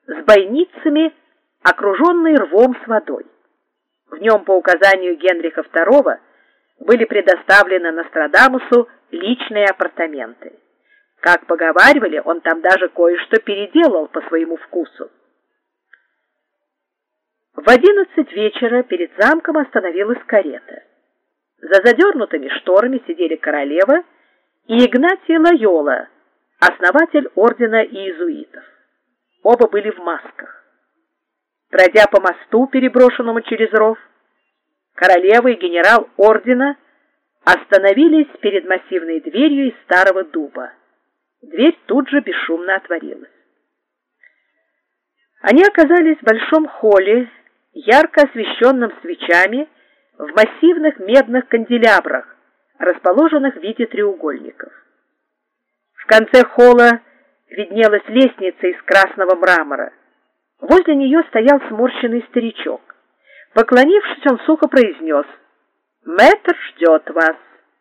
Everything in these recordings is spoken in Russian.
с бойницами, окруженный рвом с водой. В нем по указанию Генриха II были предоставлены Нострадамусу личные апартаменты. Как поговаривали, он там даже кое-что переделал по своему вкусу. В 11 вечера перед замком остановилась карета. За задернутыми шторами сидели королева и Игнатий Лойола, основатель ордена иезуитов. Оба были в масках. Пройдя по мосту, переброшенному через ров, королева и генерал ордена остановились перед массивной дверью из старого дуба. Дверь тут же бесшумно отворилась. Они оказались в большом холле, ярко освещенном свечами, в массивных медных канделябрах, расположенных в виде треугольников. В конце холла виднелась лестница из красного мрамора. Возле нее стоял сморщенный старичок. Поклонившись, он сухо произнес: «Мэтр ждет вас».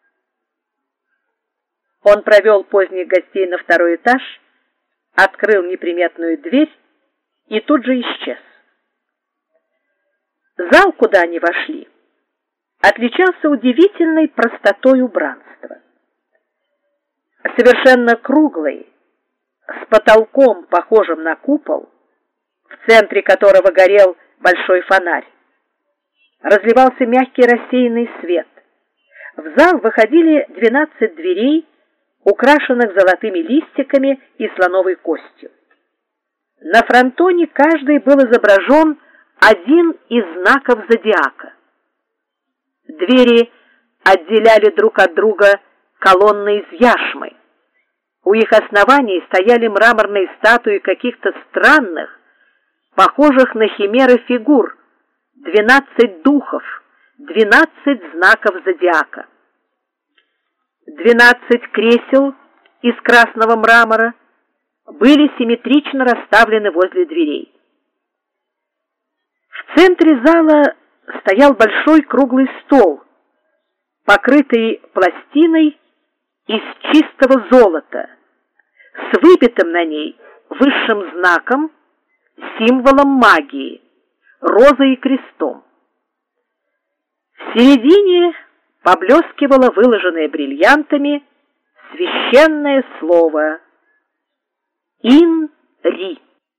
Он провел поздних гостей на второй этаж, открыл неприметную дверь и тут же исчез. Зал, куда они вошли, отличался удивительной простотой убранства. Совершенно круглый, с потолком, похожим на купол, в центре которого горел большой фонарь, разливался мягкий рассеянный свет. В зал выходили 12 дверей, украшенных золотыми листиками и слоновой костью. На фронтоне каждый был изображен один из знаков зодиака. Двери отделяли друг от друга колонны из яшмы. У их оснований стояли мраморные статуи каких-то странных, похожих на химеры фигур, 12 духов, 12 знаков зодиака. 12 кресел из красного мрамора были симметрично расставлены возле дверей. В центре зала стоял большой круглый стол, покрытый пластиной из чистого золота, с выбитым на ней высшим знаком, символом магии, розой и крестом. В середине поблескивало выложенное бриллиантами священное слово «Ин-Ри».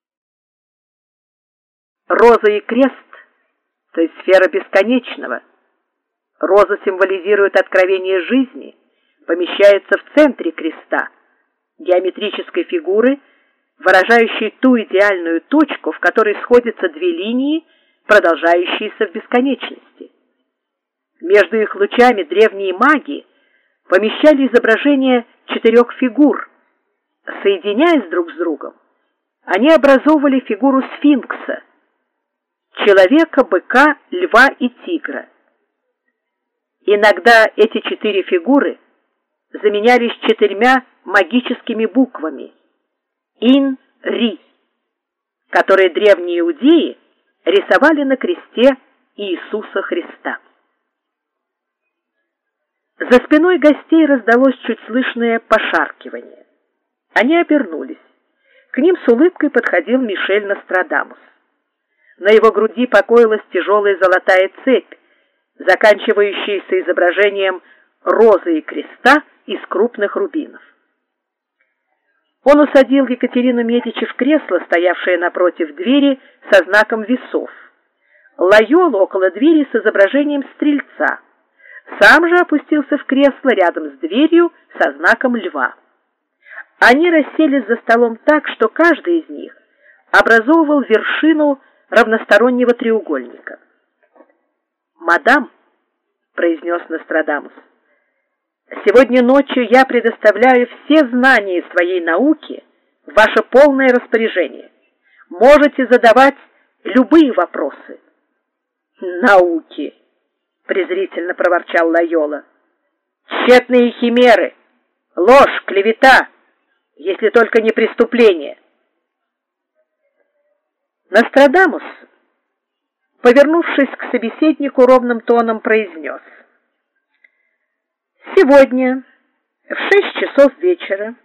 Роза и крест, то есть сфера бесконечного. Роза символизирует откровение жизни, помещается в центре креста, геометрической фигуры, выражающей ту идеальную точку, в которой сходятся две линии, продолжающиеся в бесконечности. Между их лучами древние маги помещали изображения 4 фигур. Соединяясь друг с другом, они образовывали фигуру сфинкса, человека, быка, льва и тигра. Иногда эти 4 фигуры заменялись 4 магическими буквами «Ин-Ри», которые древние иудеи рисовали на кресте Иисуса Христа. За спиной гостей раздалось чуть слышное пошаркивание. Они обернулись. К ним с улыбкой подходил Мишель Нострадамус. На его груди покоилась тяжелая золотая цепь, заканчивающаяся изображением розы и креста из крупных рубинов. Он усадил Екатерину Медичи в кресло, стоявшее напротив двери со знаком весов. Лойола около двери с изображением стрельца. Сам же опустился в кресло рядом с дверью со знаком льва. Они расселись за столом так, что каждый из них образовывал вершину равностороннего треугольника. «Мадам», — произнес Нострадамус, — «сегодня ночью я предоставляю все знания своей науки в ваше полное распоряжение. Можете задавать любые вопросы». «Науки», — презрительно проворчал Лойола, — «тщетные химеры, ложь, клевета, если только не преступление». Нострадамус, повернувшись к собеседнику, ровным тоном произнес: «Сегодня в 6 часов вечера